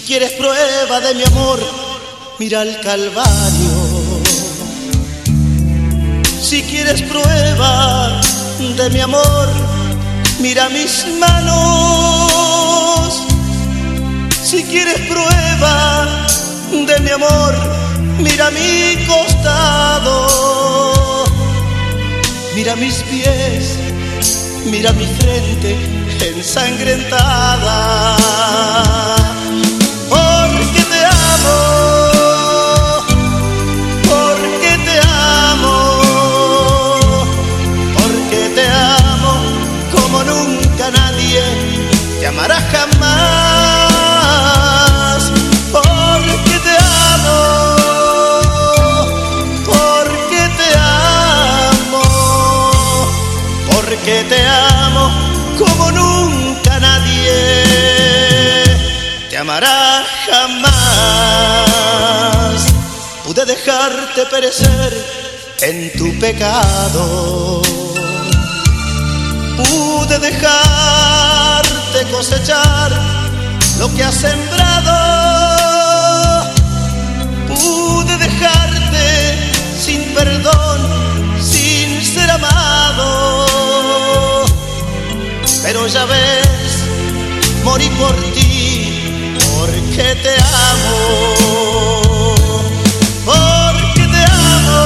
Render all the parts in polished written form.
quieres prueba de mi amor, mira el Calvario. Si quieres prueba de mi amor, mira mis manos. Si quieres prueba de mi amor, mira mi costado. Mira mis pies, mira mi frente ensangrentada. Porque te amo, porque te amo, porque te amo como nunca nadie te amará jamás. Porque te amo, porque te amo, porque te amo como nunca nadie te amará jamás. Pude dejarte perecer en tu pecado, pude dejarte cosechar lo que has sembrado, pude dejarte sin perdón, sin ser amado. Pero ya ves, morí por ti, porque te amo. Porque te amo,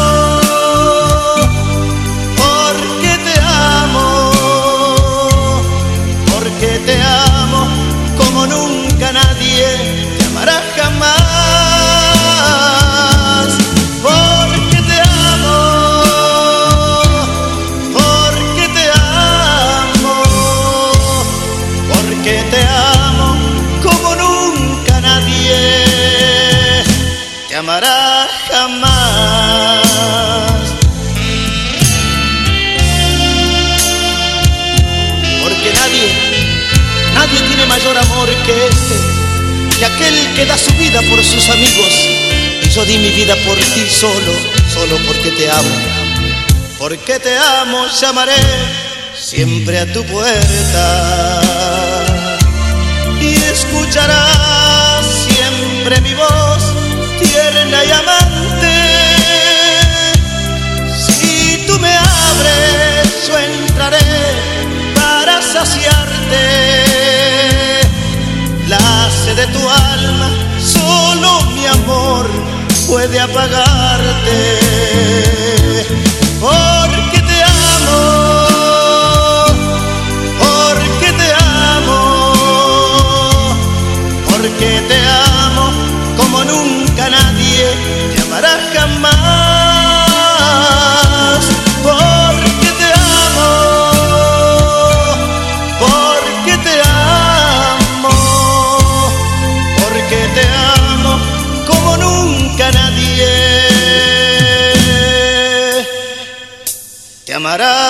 porque te amo, porque te amo como nunca nadie te amará jamás. Porque te amo, porque te amo, porque te amo como nunca nadie te amará jamás. Porque nadie tiene mayor amor que este, que aquel que da su vida por sus amigos. Y yo di mi vida por ti solo porque te amo. Porque te amo, llamaré siempre a tu puerta y escucharás siempre mi voz tierna y amante. Si tú me abres, yo entraré para saciarte. La sed de tu alma, solo mi amor puede apagarte. Porque te amo, porque te amo, porque te amo como nunca nadie te amará jamás. Porque te amo, porque te amo, porque te amo como nunca nadie te amará